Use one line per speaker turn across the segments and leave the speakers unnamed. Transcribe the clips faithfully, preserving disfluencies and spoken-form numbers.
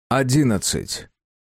Одиннадцать.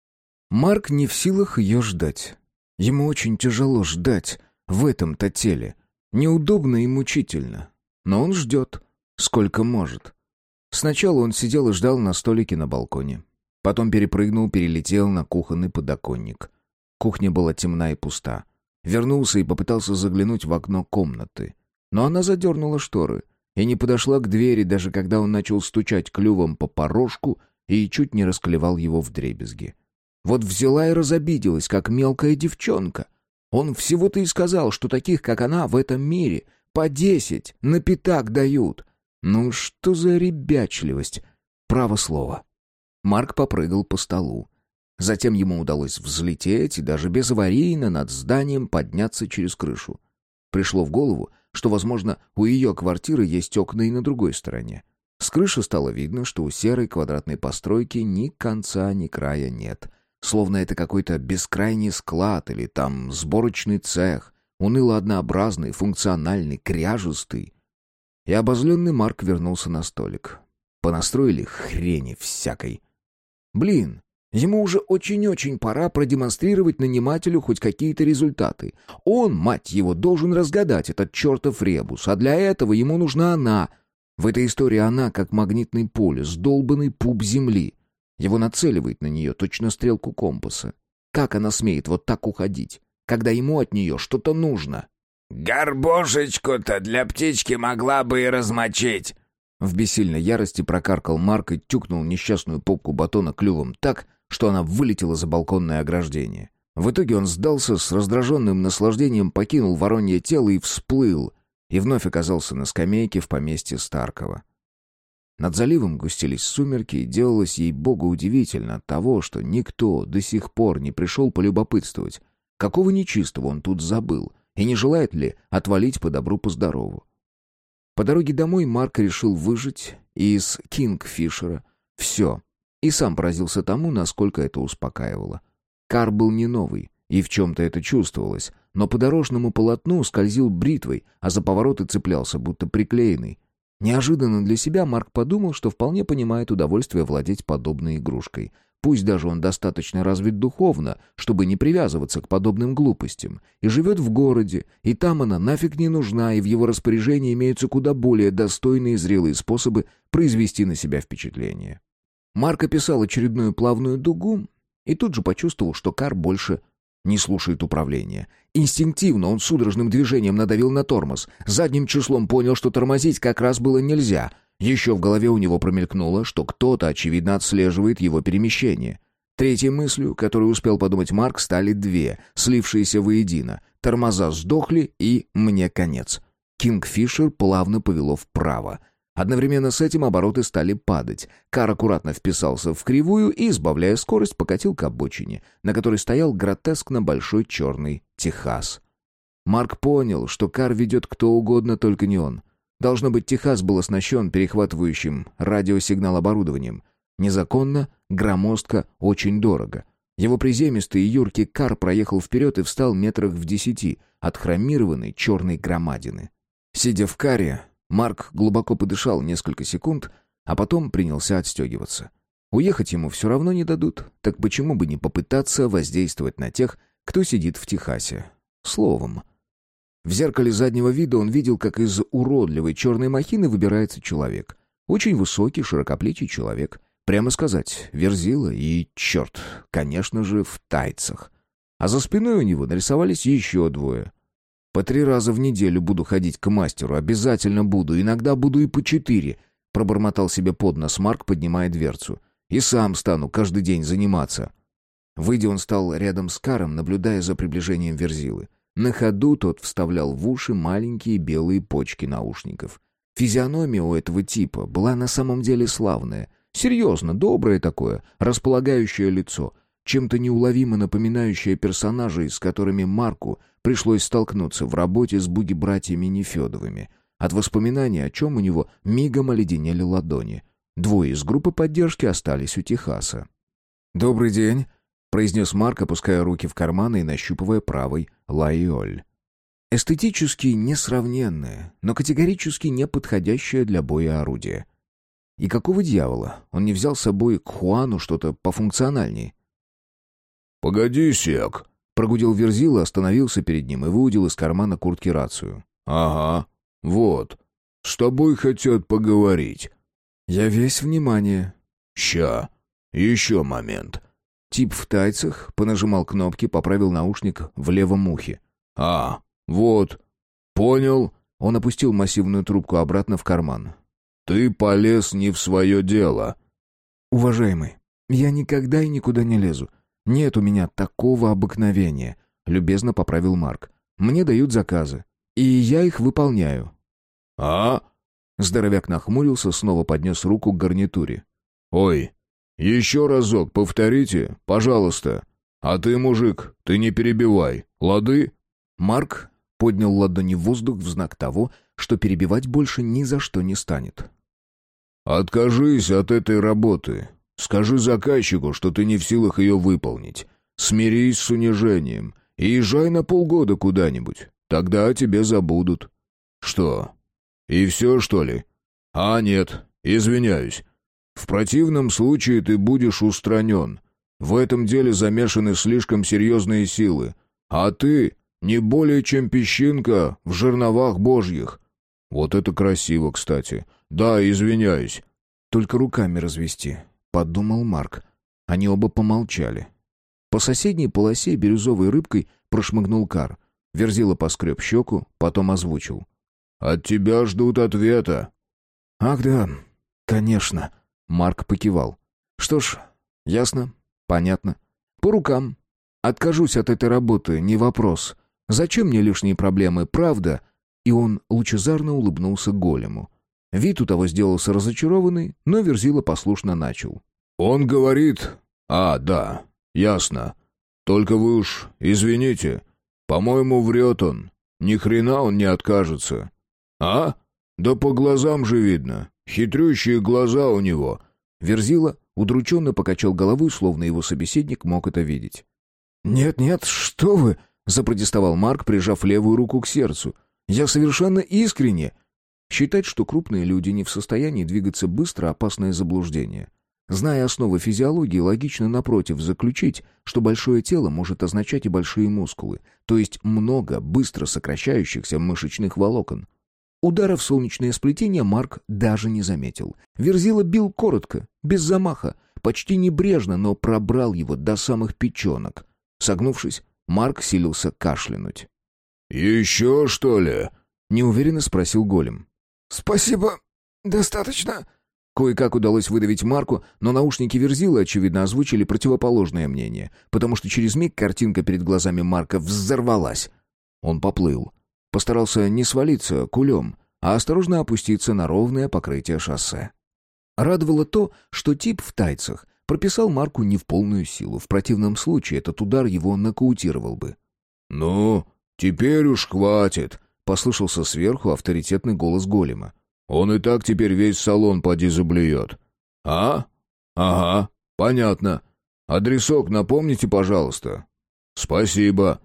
Марк не в силах ее ждать. Ему очень тяжело ждать в этом-то теле. Неудобно и мучительно. Но он ждет, сколько может. Сначала он сидел и ждал на столике на балконе. Потом перепрыгнул, перелетел на кухонный подоконник. Кухня была темна и пуста. Вернулся и попытался заглянуть в окно комнаты. Но она задернула шторы и не подошла к двери, даже когда он начал стучать клювом по порожку и чуть не расклевал его вдребезги. Вот взяла и разобиделась, как мелкая девчонка. Он всего-то и сказал, что таких, как она, в этом мире по десять на пятак дают. Ну что за ребячливость? Право слово. Марк попрыгал по столу. Затем ему удалось взлететь и даже безаварийно над зданием подняться через крышу. Пришло в голову, что, возможно, у ее квартиры есть окна и на другой стороне. С крыши стало видно, что у серой квадратной постройки ни конца, ни края нет. Словно это какой-то бескрайний склад или там сборочный цех, уныло-однообразный, функциональный, кряжестый. И обозленный Марк вернулся на столик. Понастроили хрени всякой. Блин, ему уже очень-очень пора продемонстрировать нанимателю хоть какие-то результаты. Он, мать его, должен разгадать этот чертов ребус, а для этого ему нужна она. В этой истории она как магнитный полюс, долбанный пуп земли. Его нацеливает на нее точно стрелку компаса. Как она смеет вот так уходить, когда ему от нее что-то нужно?
«Горбушечку-то для птички могла бы и размочить!»
В бессильной ярости прокаркал Марк и тюкнул несчастную попку батона клювом так, что она вылетела за балконное ограждение. В итоге он сдался, с раздраженным наслаждением покинул воронье тело и всплыл, и вновь оказался на скамейке в поместье Старкова. Над заливом густились сумерки, и делалось ей-богу удивительно от того, что никто до сих пор не пришел полюбопытствовать, какого нечистого он тут забыл, и не желает ли отвалить по добру по здорову. По дороге домой Марк решил выжать из Кингфишера все, и сам поразился тому, насколько это успокаивало. Кар был не новый, и в чем-то это чувствовалось, но по дорожному полотну скользил бритвой, а за повороты цеплялся, будто приклеенный. Неожиданно для себя Марк подумал, что вполне понимает удовольствие владеть подобной игрушкой. Пусть даже он достаточно развит духовно, чтобы не привязываться к подобным глупостям, и живет в городе, и там она нафиг не нужна, и в его распоряжении имеются куда более достойные и зрелые способы произвести на себя впечатление. Марк описал очередную плавную дугу и тут же почувствовал, что кар больше не слушает управления. Инстинктивно он судорожным движением надавил на тормоз. Задним числом понял, что тормозить как раз было нельзя. Еще в голове у него промелькнуло, что кто-то, очевидно, отслеживает его перемещение. Третьей мыслью, которую успел подумать Марк, стали две, слившиеся воедино. Тормоза сдохли, и мне конец. Кингфишер плавно повело вправо. Одновременно с этим обороты стали падать. Кар аккуратно вписался в кривую и, сбавляя скорость, покатил к обочине, на которой стоял гротескно большой черный Техас. Марк понял, что кар ведет кто угодно, только не он. Должно быть, Техас был оснащен перехватывающим радиосигнал оборудованием. Незаконно, громоздко, очень дорого. Его приземистый и юркий кар проехал вперед и встал метрах в десяти от хромированной черной громадины. Сидя в каре, Марк глубоко подышал несколько секунд, а потом принялся отстегиваться. Уехать ему все равно не дадут, так почему бы не попытаться воздействовать на тех, кто сидит в Техасе? Словом. В зеркале заднего вида он видел, как из уродливой черной махины выбирается человек. Очень высокий, широкоплечий человек. Прямо сказать, верзила и, черт, конечно же, в тайцах. А за спиной у него нарисовались еще двое. «По три раза в неделю буду ходить к мастеру, обязательно буду, иногда буду и по четыре», пробормотал себе под нос Марк, поднимая дверцу. «И сам стану каждый день заниматься». Выйдя, он стал рядом с каром, наблюдая за приближением верзилы. На ходу тот вставлял в уши маленькие белые почки наушников. Физиономия у этого типа была на самом деле славная. Серьезно, доброе такое, располагающее лицо, чем-то неуловимо напоминающее персонажей, с которыми Марку пришлось столкнуться в работе с буги-братьями Нефедовыми. От воспоминаний о чем у него мигом оледенели ладони. Двое из группы поддержки остались у Техаса. «Добрый день», — произнес Марк, опуская руки в карманы и нащупывая правой лайоль. Эстетически несравненное, но категорически не подходящее для боя орудие. И какого дьявола? Он не взял с собой к Хуану что-то пофункциональнее.
«Погоди сек»,
— прогудел Верзила, остановился перед ним и выудил из кармана куртки рацию.
«Ага, вот. С тобой хотят поговорить».
«Я весь внимание».
«Ща. Еще момент».
Тип в тайцах понажимал кнопки, поправил наушник в левом ухе.
«А, вот. Понял».
Он опустил массивную трубку обратно в карман.
«Ты полез не в свое дело».
«Уважаемый, я никогда и никуда не лезу. Нет у меня такого обыкновения», — любезно поправил Марк. «Мне дают заказы, и я их выполняю».
«А?»
Здоровяк нахмурился, снова поднес руку к гарнитуре.
«Ой, еще разок повторите, пожалуйста. А ты, мужик, ты не перебивай, лады?»
Марк поднял ладони в воздух в знак того, что перебивать больше ни за что не станет.
«Откажись от этой работы. Скажи заказчику, что ты не в силах ее выполнить. Смирись с унижением и езжай на полгода куда-нибудь. Тогда о тебе забудут». «Что? И все, что ли?» «А, нет, извиняюсь. В противном случае ты будешь устранен. В этом деле замешаны слишком серьезные силы. А ты не более чем песчинка в жерновах божьих». «Вот это красиво, кстати. Да, извиняюсь».
«Только руками развести», — подумал Марк. Они оба помолчали. По соседней полосе бирюзовой рыбкой прошмыгнул кар. Верзила поскреб щеку, потом озвучил.
«От тебя ждут ответа».
«Ах да, конечно», — Марк покивал. «Что ж, ясно, понятно. По рукам. Откажусь от этой работы, не вопрос. Зачем мне лишние проблемы, правда?» И он лучезарно улыбнулся голему. Вид у того сделался разочарованный, но Верзила послушно начал.
«Он говорит... А, да, ясно. Только вы уж извините. По-моему, врет он. Ни хрена он не откажется. А? Да по глазам же видно. Хитрющие глаза у него».
Верзила удрученно покачал головой, словно его собеседник мог это видеть. «Нет-нет, что вы!» — запротестовал Марк, прижав левую руку к сердцу. «Я совершенно искренне...» Считать, что крупные люди не в состоянии двигаться быстро — опасное заблуждение. Зная основы физиологии, логично, напротив, заключить, что большое тело может означать и большие мускулы, то есть много быстро сокращающихся мышечных волокон. Удара в солнечное сплетение Марк даже не заметил. Верзила бил коротко, без замаха, почти небрежно, но пробрал его до самых печенок. Согнувшись, Марк силился кашлянуть.
«Еще, что ли?»
— неуверенно спросил голем.
«Спасибо, достаточно».
Кое-как удалось выдавить Марку, но наушники Верзилы, очевидно, озвучили противоположное мнение, потому что через миг картинка перед глазами Марка взорвалась. Он поплыл. Постарался не свалиться кулем, а осторожно опуститься на ровное покрытие шоссе. Радовало то, что тип в тайцах прописал Марку не в полную силу. В противном случае этот удар его нокаутировал бы.
«Ну, теперь уж хватит»,
— послышался сверху авторитетный голос голема.
«Он и так теперь весь салон поди заблюет». «А? Ага, понятно. Адресок напомните, пожалуйста». «Спасибо».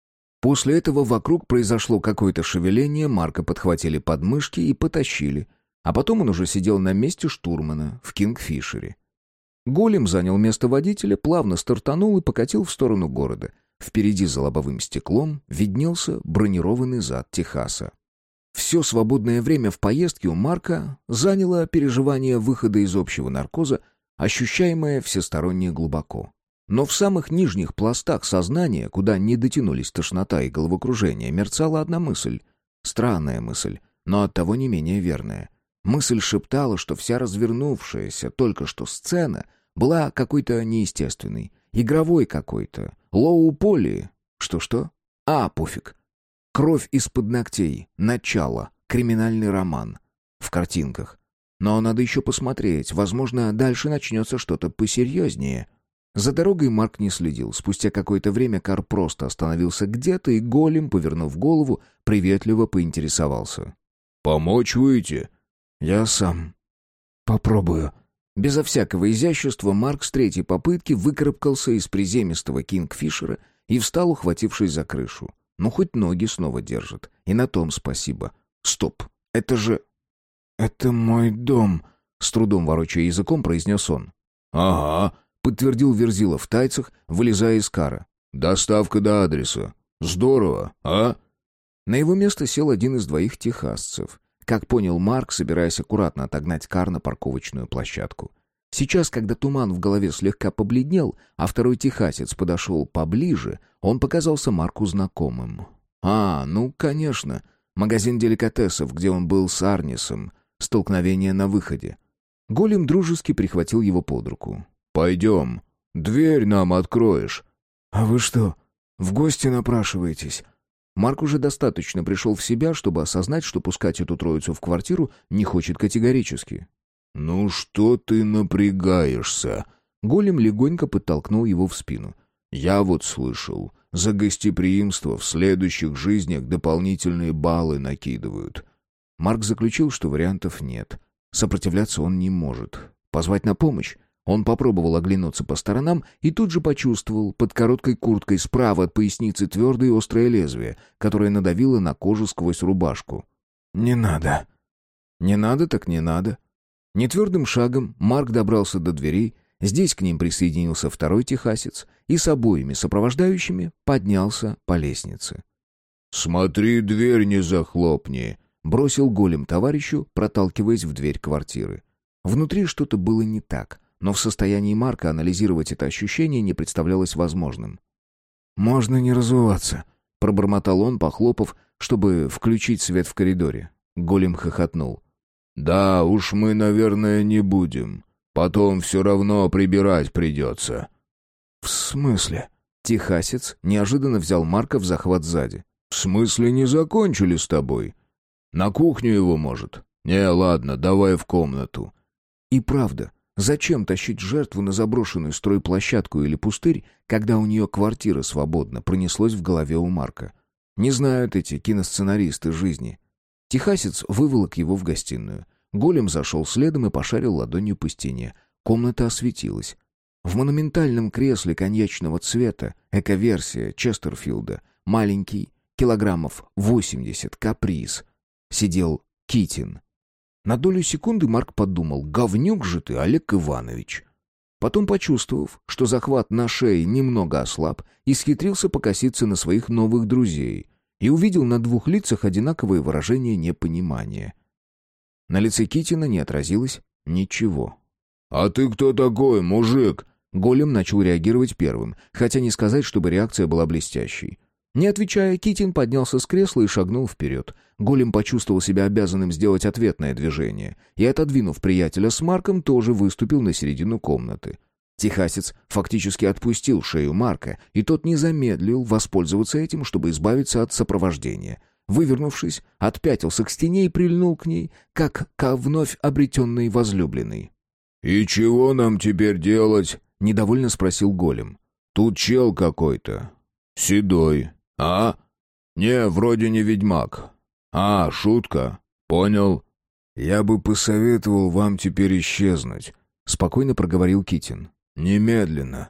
После этого вокруг произошло какое-то шевеление, Марка подхватили подмышки и потащили, а потом он уже сидел на месте штурмана в Кингфишере. Голем занял место водителя, плавно стартанул и покатил в сторону города. Впереди за лобовым стеклом виднелся бронированный зад Техаса. Все свободное время в поездке у Марка заняло переживание выхода из общего наркоза, ощущаемое всесторонне глубоко. Но в самых нижних пластах сознания, куда не дотянулись тошнота и головокружение, мерцала одна мысль. Странная мысль, но оттого не менее верная. Мысль шептала, что вся развернувшаяся только что сцена была какой-то неестественной, игровой какой-то, лоу-поли. Что-что? А, пофиг. Кровь из-под ногтей, начало, криминальный роман. В картинках. Но надо еще посмотреть, возможно, дальше начнется что-то посерьезнее. За дорогой Марк не следил. Спустя какое-то время кар просто остановился где-то, и голем, повернув голову, приветливо поинтересовался.
«Помочь выйти?»
«Я сам. Попробую». Безо всякого изящества Марк с третьей попытки выкарабкался из приземистого Кингфишера и встал, ухватившись за крышу. Ну, хоть ноги снова держат. И на том спасибо. Стоп, это же... «Это мой дом», — с трудом ворочая языком, произнес он.
«Ага», —
подтвердил Верзила в тайцах, вылезая из кара.
«Доставка до адреса. Здорово, а?»
На его место сел один из двоих техасцев. Как понял Марк, собираясь аккуратно отогнать кар на парковочную площадку. Сейчас, когда туман в голове слегка побледнел, а второй техасец подошел поближе, он показался Марку знакомым. А, ну, конечно, магазин деликатесов, где он был с Арнисом. Столкновение на выходе. Голем дружески прихватил его под руку.
«Пойдем. Дверь нам откроешь».
«А вы что, в гости напрашиваетесь?» Марк уже достаточно пришел в себя, чтобы осознать, что пускать эту троицу в квартиру не хочет категорически.
«Ну что ты напрягаешься?»
Голем легонько подтолкнул его в спину.
«Я вот слышал, за гостеприимство в следующих жизнях дополнительные баллы накидывают».
Марк заключил, что вариантов нет. Сопротивляться он не может. Позвать на помощь? Он попробовал оглянуться по сторонам и тут же почувствовал под короткой курткой справа от поясницы твердое острое лезвие, которое надавило на кожу сквозь рубашку. «Не надо». «Не надо, так не надо». Нетвердым шагом Марк добрался до дверей, здесь к ним присоединился второй техасец и с обоими сопровождающими поднялся по лестнице.
«Смотри, дверь не захлопни», —
бросил голем товарищу, проталкиваясь в дверь квартиры. Внутри что-то было не так, но в состоянии Марка анализировать это ощущение не представлялось возможным. «Можно не разуваться», — пробормотал он, похлопав, чтобы включить свет в коридоре. Голем хохотнул.
«Да уж мы, наверное, не будем. Потом все равно прибирать придется».
«В смысле?» Техасец неожиданно взял Марка в захват сзади.
«В смысле не закончили с тобой? На кухню его, может? Не, ладно, давай в комнату».
И правда, зачем тащить жертву на заброшенную стройплощадку или пустырь, когда у нее квартира свободна, пронеслось в голове у Марка. Не знают эти киносценаристы жизни. Техасец выволок его в гостиную. Голем зашел следом и пошарил ладонью по стене. Комната осветилась. В монументальном кресле коньячного цвета, эко-версия Честерфилда, маленький, килограммов восемьдесят, каприз, сидел Китин. На долю секунды Марк подумал: «Говнюк же ты, Олег Иванович!» Потом, почувствовав, что захват на шее немного ослаб, исхитрился покоситься на своих новых друзей и увидел на двух лицах одинаковое выражение непонимания. На лице Китина не отразилось ничего.
«А ты кто такой, мужик?»
Голем начал реагировать первым, хотя не сказать, чтобы реакция была блестящей. Не отвечая, Китин поднялся с кресла и шагнул вперед. Голем почувствовал себя обязанным сделать ответное движение и, отодвинув приятеля с Марком, тоже выступил на середину комнаты. Техасец фактически отпустил шею Марка, и тот не замедлил воспользоваться этим, чтобы избавиться от сопровождения. Вывернувшись, отпятился к стене и прильнул к ней, как ко вновь обретенной возлюбленной.
«И чего нам теперь делать?»
— недовольно спросил голем.
«Тут чел какой-то. Седой. А? Не, вроде не ведьмак. А, шутка. Понял?»
«Я бы посоветовал вам теперь исчезнуть», — спокойно проговорил Китин.
«Немедленно».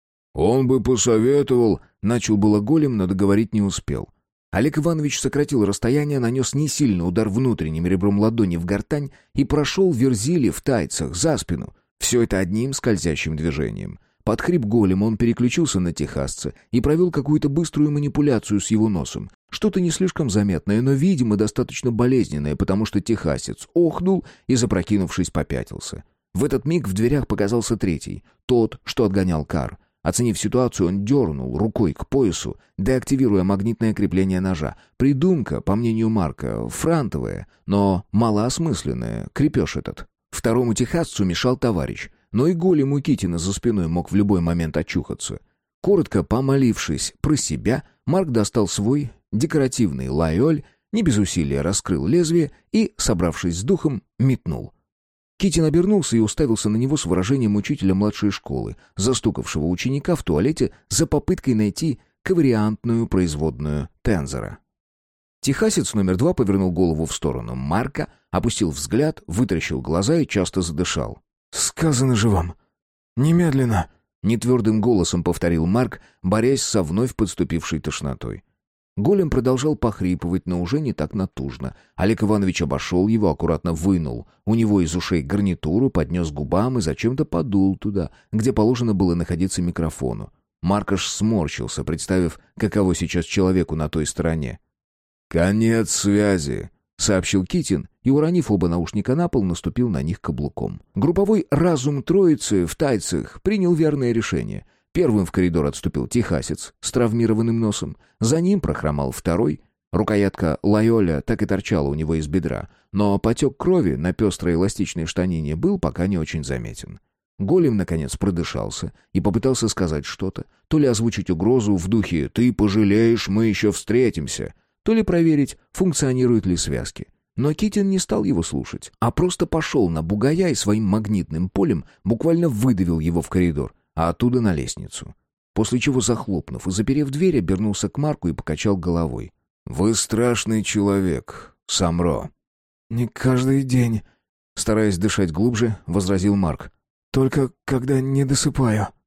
«Он бы посоветовал», — начал было голем, но договорить не успел. Олег Иванович сократил расстояние, нанес несильный удар внутренним ребром ладони в гортань и прошел Верзиле в тайцах за спину. Все это одним скользящим движением. Под хрип голема он переключился на техасца и провел какую-то быструю манипуляцию с его носом. Что-то не слишком заметное, но, видимо, достаточно болезненное, потому что техасец охнул и, запрокинувшись, попятился. В этот миг в дверях показался третий, тот, что отгонял кар. Оценив ситуацию, он дернул рукой к поясу, деактивируя магнитное крепление ножа. Придумка, по мнению Марка, франтовая, но малоосмысленная, крепеж этот. Второму техасцу мешал товарищ, но и голему Китина за спиной мог в любой момент очухаться. Коротко помолившись про себя, Марк достал свой декоративный лайоль, не без усилия раскрыл лезвие и, собравшись с духом, метнул. Китин обернулся и уставился на него с выражением учителя младшей школы, застукавшего ученика в туалете за попыткой найти ковариантную производную тензора. Техасец номер два повернул голову в сторону Марка, опустил взгляд, вытаращил глаза и часто задышал. «Сказано же вам! Немедленно!» — нетвердым голосом повторил Марк, борясь со вновь подступившей тошнотой. Голем продолжал похрипывать, но уже не так натужно. Олег Иванович обошел его, аккуратно вынул у него из ушей гарнитуру, поднес к губам и зачем-то подул туда, где положено было находиться микрофону. Маркош сморщился, представив, каково сейчас человеку на той стороне.
«Конец связи», — сообщил Китин, и, уронив оба наушника на пол, наступил на них каблуком.
Групповой разум троицы в тайцах принял верное решение. Первым в коридор отступил техасец с травмированным носом. За ним прохромал второй. Рукоятка Лайоля так и торчала у него из бедра, но потек крови на пестрой эластичной штанине был пока не очень заметен. Голем, наконец, продышался и попытался сказать что-то, то ли озвучить угрозу в духе «ты пожалеешь, мы еще встретимся», то ли проверить, функционируют ли связки. Но Китин не стал его слушать, а просто пошел на бугая и своим магнитным полем буквально выдавил его в коридор, а оттуда на лестницу. После чего, захлопнув и заперев дверь, обернулся к Марку и покачал головой.
«Вы страшный человек, Самро».
«Не каждый день», — стараясь дышать глубже, возразил Марк. «Только когда не досыпаю».